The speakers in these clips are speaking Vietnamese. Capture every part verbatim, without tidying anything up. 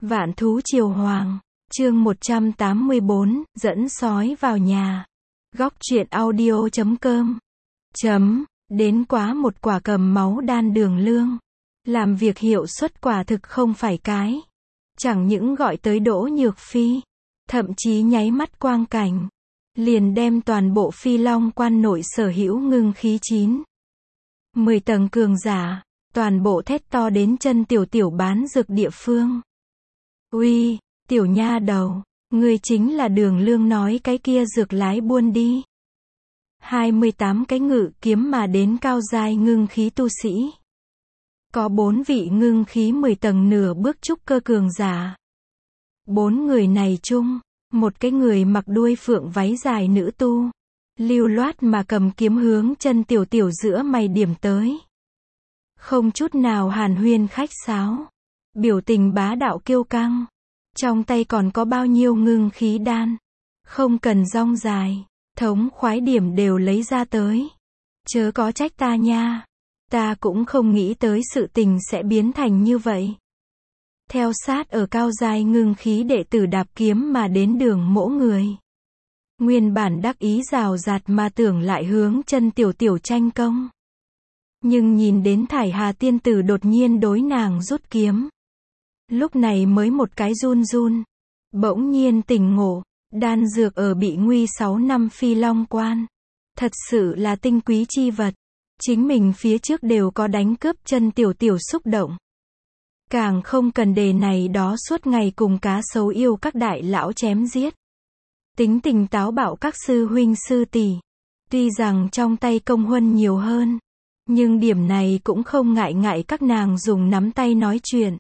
Vạn thú triều hoàng, chương một trăm tám mươi bốn, dẫn sói vào nhà. Góc truyện audio chấm com. Chấm, đến quá một quả cầm máu đan đường lương. Làm việc hiệu suất quả thực không phải cái. Chẳng những gọi tới Đỗ Nhược Phi, thậm chí nháy mắt quang cảnh, liền đem toàn bộ Phi Long quan nội sở hữu ngưng khí chín mười tầng cường giả, toàn bộ thét to đến chân tiểu tiểu bán dược địa phương. Uy, tiểu nha đầu, ngươi chính là đường lương nói cái kia dược lái buôn đi. hai mươi tám cái ngự kiếm mà đến cao giai ngưng khí tu sĩ. Có bốn vị ngưng khí mười tầng nửa bước trúc cơ cường giả. Bốn người này chung, một cái người mặc đuôi phượng váy dài nữ tu, lưu loát mà cầm kiếm hướng chân tiểu tiểu giữa mày điểm tới. Không chút nào hàn huyên khách sáo, biểu tình bá đạo kiêu căng. Trong tay còn có bao nhiêu ngưng khí đan, không cần rong dài, thống khoái điểm đều lấy ra tới. Chớ có trách ta nha, ta cũng không nghĩ tới sự tình sẽ biến thành như vậy. Theo sát ở cao giai ngưng khí đệ tử đạp kiếm mà đến đường mỗ người. Nguyên bản đắc ý rào rạt mà tưởng lại hướng chân tiểu tiểu tranh công. Nhưng nhìn đến Thải Hà tiên tử đột nhiên đối nàng rút kiếm. Lúc này mới một cái run run. Bỗng nhiên tỉnh ngộ, đan dược ở bị nguy sáu năm Phi Long quan. Thật sự là tinh quý chi vật. Chính mình phía trước đều có đánh cướp chân tiểu tiểu xúc động. Càng không cần đề này đó suốt ngày cùng cá sấu yêu các đại lão chém giết. Tính tình táo bạo các sư huynh sư tỷ. Tuy rằng trong tay công huân nhiều hơn, nhưng điểm này cũng không ngại ngại các nàng dùng nắm tay nói chuyện.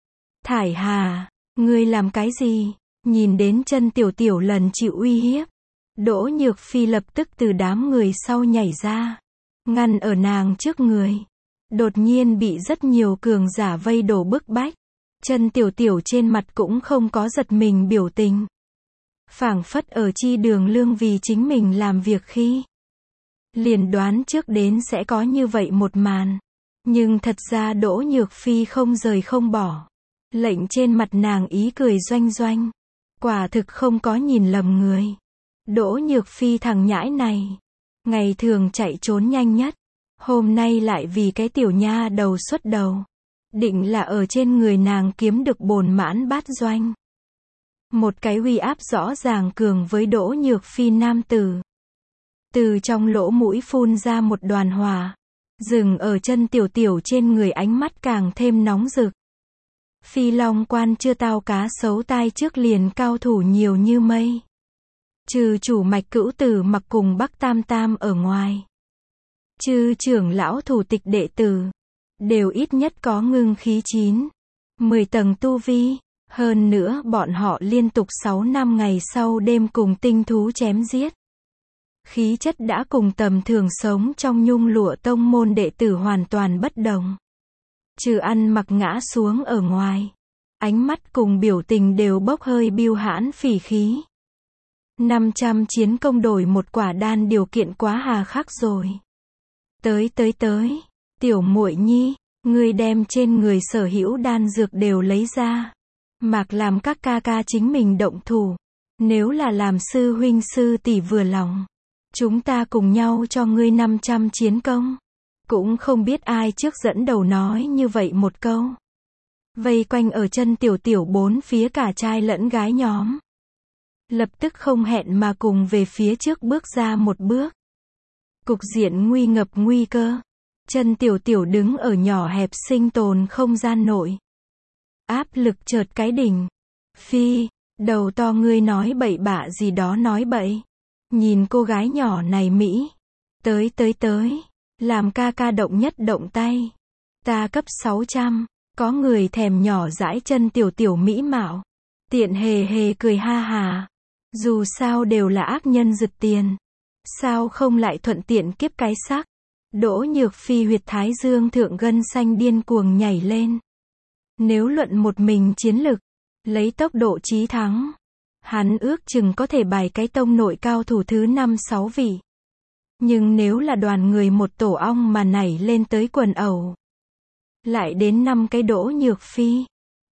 Thải Hà, ngươi làm cái gì? Nhìn đến chân tiểu tiểu lần chịu uy hiếp, Đỗ Nhược Phi lập tức từ đám người sau nhảy ra, ngăn ở nàng trước người. Đột nhiên bị rất nhiều cường giả vây đổ bức bách. Chân tiểu tiểu trên mặt cũng không có giật mình biểu tình. Phảng phất ở chi đường lương vì chính mình làm việc khi. Liền đoán trước đến sẽ có như vậy một màn. Nhưng thật ra Đỗ Nhược Phi không rời không bỏ. Lệnh trên mặt nàng ý cười doanh doanh. Quả thực không có nhìn lầm người. Đỗ Nhược Phi thằng nhãi này, ngày thường chạy trốn nhanh nhất. Hôm nay lại vì cái tiểu nha đầu xuất đầu. Định là ở trên người nàng kiếm được bồn mãn bát doanh. Một cái uy áp rõ ràng cường với Đỗ Nhược Phi nam tử. Từ trong lỗ mũi phun ra một đoàn hỏa. Dừng ở chân tiểu tiểu trên người, ánh mắt càng thêm nóng rực. Phi Long quan chưa tao cá sấu tai trước liền cao thủ nhiều như mây. Trừ chủ mạch cữu tử mặc cùng Bắc Tam Tam ở ngoài. Chư trưởng lão thủ tịch đệ tử, đều ít nhất có ngưng khí chín mười tầng tu vi. Hơn nữa bọn họ liên tục sáu năm ngày sau đêm cùng tinh thú chém giết. Khí chất đã cùng tầm thường sống trong nhung lụa tông môn đệ tử hoàn toàn bất đồng. Trừ ăn mặc ngã xuống ở ngoài, ánh mắt cùng biểu tình đều bốc hơi bưu hãn phỉ khí. năm trăm chiến công đổi một quả đan điều kiện quá hà khắc rồi. Tới tới tới, tiểu muội nhi, ngươi đem trên người sở hữu đan dược đều lấy ra. Mạc làm các ca ca chính mình động thủ. Nếu là làm sư huynh sư tỷ vừa lòng, chúng ta cùng nhau cho ngươi năm trăm chiến công. Cũng không biết ai trước dẫn đầu nói như vậy một câu. Vây quanh ở chân tiểu tiểu bốn phía cả trai lẫn gái nhóm. Lập tức không hẹn mà cùng về phía trước bước ra một bước. Cục diện nguy ngập nguy cơ. Chân tiểu tiểu đứng ở nhỏ hẹp sinh tồn không gian nội. Áp lực chợt cái đỉnh. Phi, đầu to ngươi nói bậy bạ gì đó nói bậy. Nhìn cô gái nhỏ này Mỹ. Tới tới tới. Làm ca ca động nhất động tay. Ta cấp sáu trăm. Có người thèm nhỏ dãi chân tiểu tiểu mỹ mạo. Tiện hề hề cười ha hà. Dù sao đều là ác nhân rực tiền. Sao không lại thuận tiện kiếp cái sắc. Đỗ Nhược Phi huyệt thái dương thượng gân xanh điên cuồng nhảy lên. Nếu luận một mình chiến lực, lấy tốc độ chí thắng, hắn ước chừng có thể bài cái tông nội cao thủ thứ năm sáu vị. Nhưng nếu là đoàn người một tổ ong mà nảy lên tới quần ẩu, lại đến năm cái Đỗ Nhược Phi,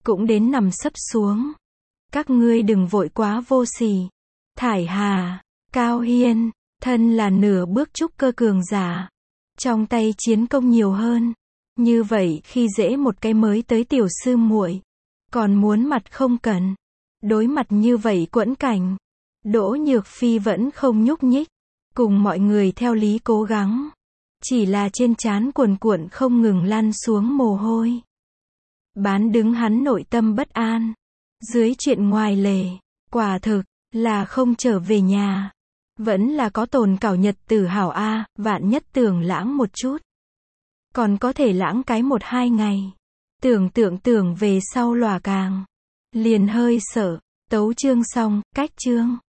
cũng đến nằm sấp xuống. Các ngươi đừng vội quá vô sỉ. Thải Hà, Cao Hiên, thân là nửa bước trúc cơ cường giả. Trong tay chiến công nhiều hơn. Như vậy khi dễ một cái mới tới tiểu sư muội, còn muốn mặt không cần. Đối mặt như vậy quẫn cảnh, Đỗ Nhược Phi vẫn không nhúc nhích, cùng mọi người theo lý cố gắng. Chỉ là trên trán cuồn cuộn không ngừng lăn xuống mồ hôi. Bán đứng hắn nội tâm bất an. Dưới chuyện ngoài lề, quả thực là không trở về nhà. Vẫn là có tồn cảo nhật tử hảo a, vạn nhất tưởng lãng một chút. Còn có thể lãng cái một hai ngày. Tưởng tượng tưởng về sau lòa càng. Liền hơi sợ. Tấu chương xong, cách chương.